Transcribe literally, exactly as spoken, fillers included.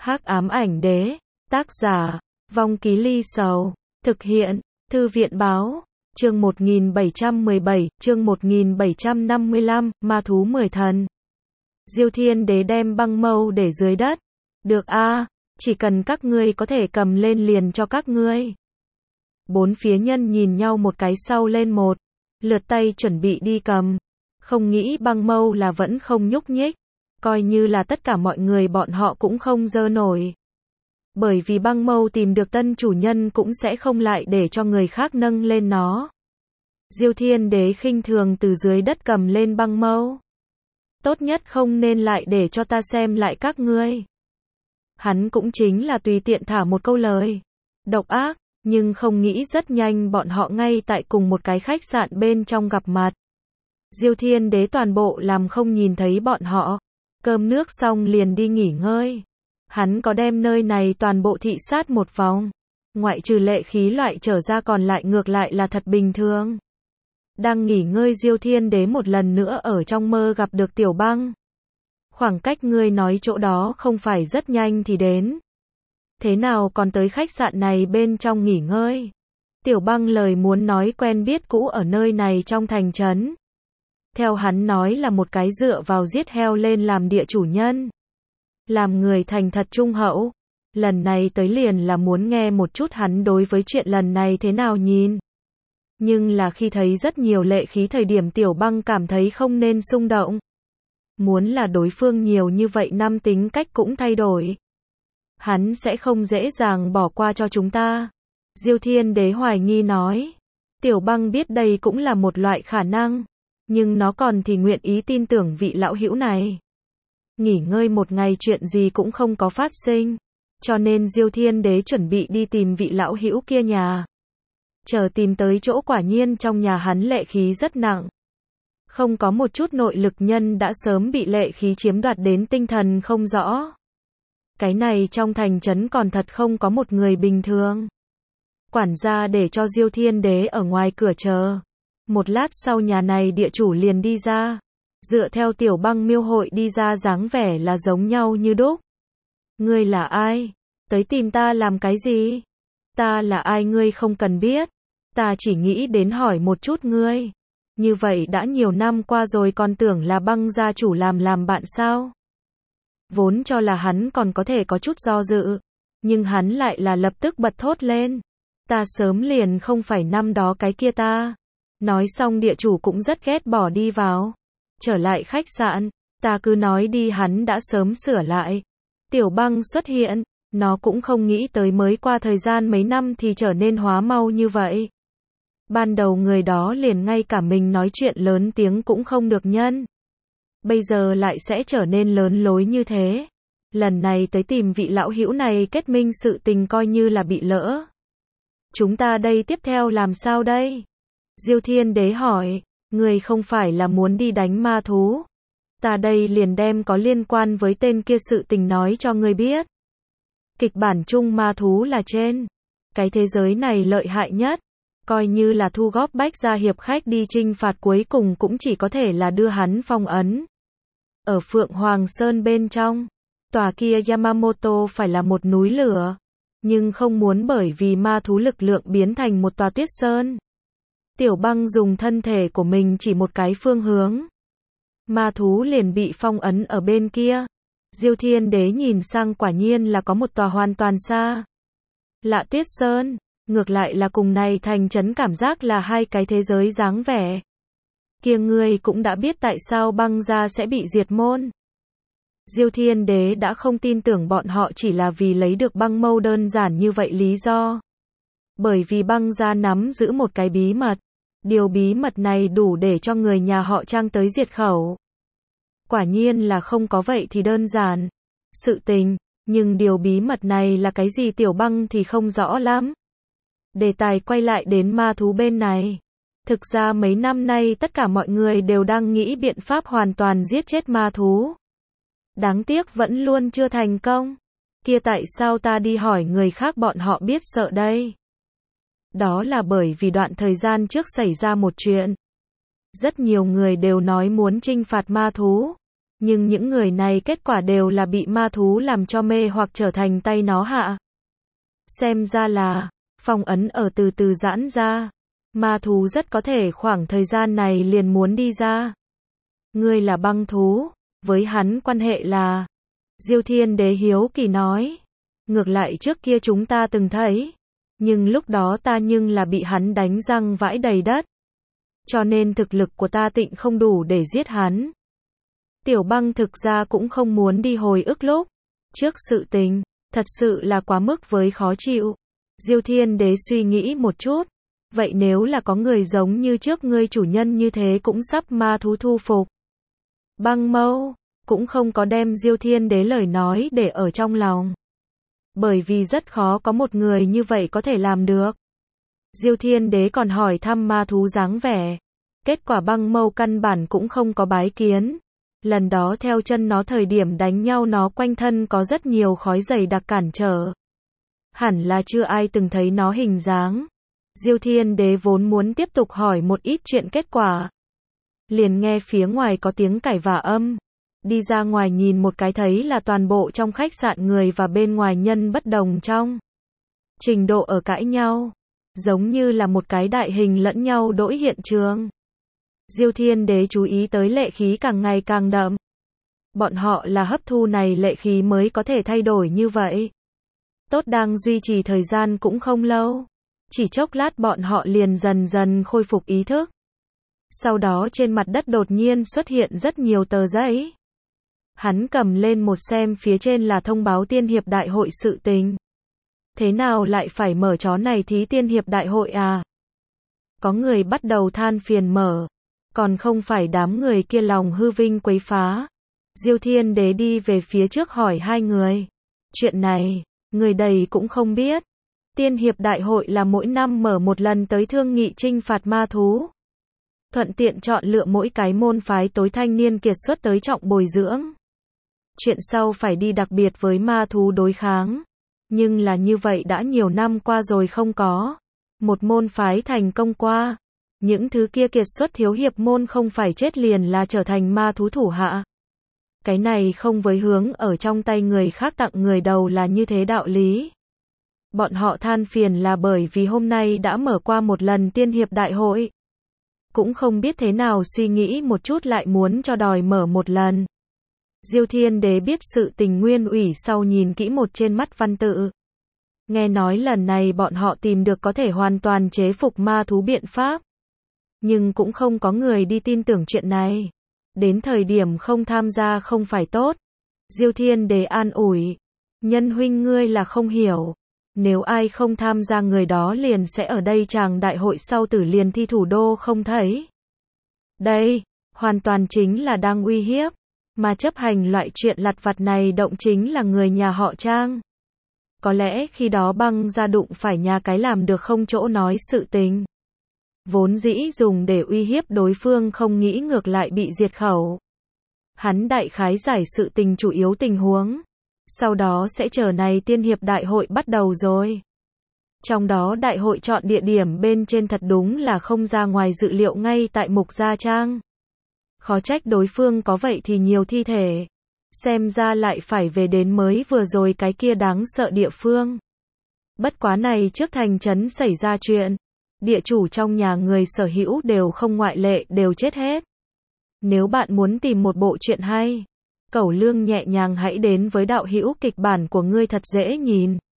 Hắc ám ảnh đế, tác giả, Vong Ký Ly Sầu, thực hiện, Thư viện báo, chương một nghìn bảy trăm mười bảy, chương một nghìn bảy trăm năm mươi lăm, ma thú mười thần. Diêu Thiên Đế đem băng mâu để dưới đất. Được a, chỉ cần các ngươi có thể cầm lên liền cho các ngươi. Bốn phía nhân nhìn nhau một cái sau lên một, lượt tay chuẩn bị đi cầm. Không nghĩ băng mâu là vẫn không nhúc nhích. Coi như là tất cả mọi người bọn họ cũng không dơ nổi. Bởi vì băng mâu tìm được tân chủ nhân cũng sẽ không lại để cho người khác nâng lên nó. Diêu Thiên Đế khinh thường từ dưới đất cầm lên băng mâu. Tốt nhất không nên lại để cho ta xem lại các ngươi. Hắn cũng chính là tùy tiện thả một câu lời độc ác, nhưng không nghĩ rất nhanh bọn họ ngay tại cùng một cái khách sạn bên trong gặp mặt. Diêu Thiên Đế toàn bộ làm không nhìn thấy bọn họ. Cơm nước xong liền đi nghỉ ngơi. Hắn có đem nơi này toàn bộ thị sát một vòng. Ngoại trừ lệ khí loại trở ra còn lại ngược lại là thật bình thường. Đang nghỉ ngơi Diêu Thiên Đế một lần nữa ở trong mơ gặp được Tiểu Băng. Khoảng cách ngươi nói chỗ đó không phải rất nhanh thì đến. Thế nào còn tới khách sạn này bên trong nghỉ ngơi? Tiểu Băng lời muốn nói quen biết cũ ở nơi này trong thành trấn. Theo hắn nói là một cái dựa vào giết heo lên làm địa chủ nhân. Làm người thành thật trung hậu. Lần này tới liền là muốn nghe một chút hắn đối với chuyện lần này thế nào nhìn. Nhưng là khi thấy rất nhiều lệ khí thời điểm Tiểu Băng cảm thấy không nên xung động. Muốn là đối phương nhiều như vậy năm tính cách cũng thay đổi. Hắn sẽ không dễ dàng bỏ qua cho chúng ta. Diêu Thiên Đế hoài nghi nói. Tiểu Băng biết đây cũng là một loại khả năng. Nhưng nó còn thì nguyện ý tin tưởng vị lão hữu này. Nghỉ ngơi một ngày chuyện gì cũng không có phát sinh. Cho nên Diêu Thiên Đế chuẩn bị đi tìm vị lão hữu kia nhà. Chờ tìm tới chỗ quả nhiên trong nhà hắn lệ khí rất nặng. Không có một chút nội lực nhân đã sớm bị lệ khí chiếm đoạt đến tinh thần không rõ. Cái này trong thành trấn còn thật không có một người bình thường. Quản gia để cho Diêu Thiên Đế ở ngoài cửa chờ. Một lát sau nhà này địa chủ liền đi ra. Dựa theo Tiểu Băng miêu hội đi ra dáng vẻ là giống nhau như đúc. Ngươi là ai? Tới tìm ta làm cái gì? Ta là ai ngươi không cần biết. Ta chỉ nghĩ đến hỏi một chút ngươi. Như vậy đã nhiều năm qua rồi còn tưởng là Băng gia chủ làm làm bạn sao? Vốn cho là hắn còn có thể có chút do dự. Nhưng hắn lại là lập tức bật thốt lên. Ta sớm liền không phải năm đó cái kia ta. Nói xong địa chủ cũng rất ghét bỏ đi vào. Trở lại khách sạn, ta cứ nói đi hắn đã sớm sửa lại. Tiểu Băng xuất hiện, nó cũng không nghĩ tới mới qua thời gian mấy năm thì trở nên hóa mau như vậy. Ban đầu người đó liền ngay cả mình nói chuyện lớn tiếng cũng không được nhân. Bây giờ lại sẽ trở nên lớn lối như thế. Lần này tới tìm vị lão hữu này kết minh sự tình coi như là bị lỡ. Chúng ta đây tiếp theo làm sao đây? Diêu Thiên Đế hỏi, người không phải là muốn đi đánh ma thú. Ta đây liền đem có liên quan với tên kia sự tình nói cho ngươi biết. Kịch bản chung ma thú là trên. Cái thế giới này lợi hại nhất. Coi như là thu góp bách gia hiệp khách đi chinh phạt cuối cùng cũng chỉ có thể là đưa hắn phong ấn. Ở Phượng Hoàng Sơn bên trong, tòa kia Yamamoto phải là một núi lửa. Nhưng không muốn bởi vì ma thú lực lượng biến thành một tòa tuyết sơn. Tiểu Băng dùng thân thể của mình chỉ một cái phương hướng. Ma thú liền bị phong ấn ở bên kia. Diêu Thiên Đế nhìn sang quả nhiên là có một tòa hoàn toàn xa lạ tuyết sơn. Ngược lại là cùng này thành trấn cảm giác là hai cái thế giới dáng vẻ. Kia ngươi cũng đã biết tại sao Băng gia sẽ bị diệt môn. Diêu Thiên Đế đã không tin tưởng bọn họ chỉ là vì lấy được băng mâu đơn giản như vậy lý do. Bởi vì Băng gia nắm giữ một cái bí mật. Điều bí mật này đủ để cho người nhà họ Trang tới diệt khẩu. Quả nhiên là không có vậy thì đơn giản. Sự tình, nhưng điều bí mật này là cái gì Tiểu Băng thì không rõ lắm. Đề tài quay lại đến ma thú bên này. Thực ra mấy năm nay tất cả mọi người đều đang nghĩ biện pháp hoàn toàn giết chết ma thú. Đáng tiếc vẫn luôn chưa thành công. Kia tại sao ta đi hỏi người khác bọn họ biết sợ đây? Đó là bởi vì đoạn thời gian trước xảy ra một chuyện. Rất nhiều người đều nói muốn chinh phạt ma thú. Nhưng những người này kết quả đều là bị ma thú làm cho mê hoặc trở thành tay nó hạ. Xem ra là, phong ấn ở từ từ giãn ra. Ma thú rất có thể khoảng thời gian này liền muốn đi ra. Ngươi là băng thú, với hắn quan hệ là... Diêu Thiên Đế hiếu kỳ nói. Ngược lại trước kia chúng ta từng thấy. Nhưng lúc đó ta nhưng là bị hắn đánh răng vãi đầy đất. Cho nên thực lực của ta tịnh không đủ để giết hắn. Tiểu Băng thực ra cũng không muốn đi hồi ức lúc trước sự tình, thật sự là quá mức với khó chịu. Diêu Thiên Đế suy nghĩ một chút. Vậy nếu là có người giống như trước ngươi chủ nhân như thế cũng sắp ma thú thu phục. Băng Mâu cũng không có đem Diêu Thiên Đế lời nói để ở trong lòng. Bởi vì rất khó có một người như vậy có thể làm được. Diêu Thiên Đế còn hỏi thăm ma thú dáng vẻ. Kết quả Băng Mâu căn bản cũng không có bái kiến. Lần đó theo chân nó thời điểm đánh nhau nó quanh thân có rất nhiều khói dày đặc cản trở. Hẳn là chưa ai từng thấy nó hình dáng. Diêu Thiên Đế vốn muốn tiếp tục hỏi một ít chuyện kết quả. Liền nghe phía ngoài có tiếng cãi vã âm. Đi ra ngoài nhìn một cái thấy là toàn bộ trong khách sạn người và bên ngoài nhân bất đồng trong trình độ ở cãi nhau. Giống như là một cái đại hình lẫn nhau đổi hiện trường. Diêu Thiên Đế chú ý tới lệ khí càng ngày càng đậm. Bọn họ là hấp thu này lệ khí mới có thể thay đổi như vậy. Tốt đang duy trì thời gian cũng không lâu. Chỉ chốc lát bọn họ liền dần dần khôi phục ý thức. Sau đó trên mặt đất đột nhiên xuất hiện rất nhiều tờ giấy. Hắn cầm lên một xem phía trên là thông báo tiên hiệp đại hội sự tình. Thế nào lại phải mở chó này thí tiên hiệp đại hội à? Có người bắt đầu than phiền mở. Còn không phải đám người kia lòng hư vinh quấy phá. Diêu Thiên Đế đi về phía trước hỏi hai người. Chuyện này, người đầy cũng không biết. Tiên hiệp đại hội là mỗi năm mở một lần tới thương nghị trinh phạt ma thú. Thuận tiện chọn lựa mỗi cái môn phái tối thanh niên kiệt xuất tới trọng bồi dưỡng. Chuyện sau phải đi đặc biệt với ma thú đối kháng. Nhưng là như vậy đã nhiều năm qua rồi không có. Một môn phái thành công qua. Những thứ kia kiệt xuất thiếu hiệp môn không phải chết liền là trở thành ma thú thủ hạ. Cái này không với hướng ở trong tay người khác tặng người đầu là như thế đạo lý. Bọn họ than phiền là bởi vì hôm nay đã mở qua một lần tiên hiệp đại hội. Cũng không biết thế nào suy nghĩ một chút lại muốn cho đòi mở một lần. Diêu Thiên Đế biết sự tình nguyên ủy sau nhìn kỹ một trên mắt văn tự. Nghe nói lần này bọn họ tìm được có thể hoàn toàn chế phục ma thú biện pháp. Nhưng cũng không có người đi tin tưởng chuyện này. Đến thời điểm không tham gia không phải tốt. Diêu Thiên Đế an ủi. Nhân huynh ngươi là không hiểu. Nếu ai không tham gia người đó liền sẽ ở đây chàng đại hội sau tử liền thi thủ đô không thấy. Đây, hoàn toàn chính là đang uy hiếp. Mà chấp hành loại chuyện lặt vặt này động chính là người nhà họ Trang. Có lẽ khi đó Băng ra đụng phải nhà cái làm được không chỗ nói sự tình. Vốn dĩ dùng để uy hiếp đối phương không nghĩ ngược lại bị diệt khẩu. Hắn đại khái giải sự tình chủ yếu tình huống. Sau đó sẽ chờ này tiên hiệp đại hội bắt đầu rồi. Trong đó đại hội chọn địa điểm bên trên thật đúng là không ra ngoài dự liệu ngay tại Mục Gia Trang. Khó trách đối phương có vậy thì nhiều thi thể. Xem ra lại phải về đến mới vừa rồi cái kia đáng sợ địa phương. Bất quá này trước thành trấn xảy ra chuyện. Địa chủ trong nhà người sở hữu đều không ngoại lệ đều chết hết. Nếu bạn muốn tìm một bộ truyện hay, Cẩu Lương nhẹ nhàng hãy đến với đạo hữu kịch bản của ngươi thật dễ nhìn.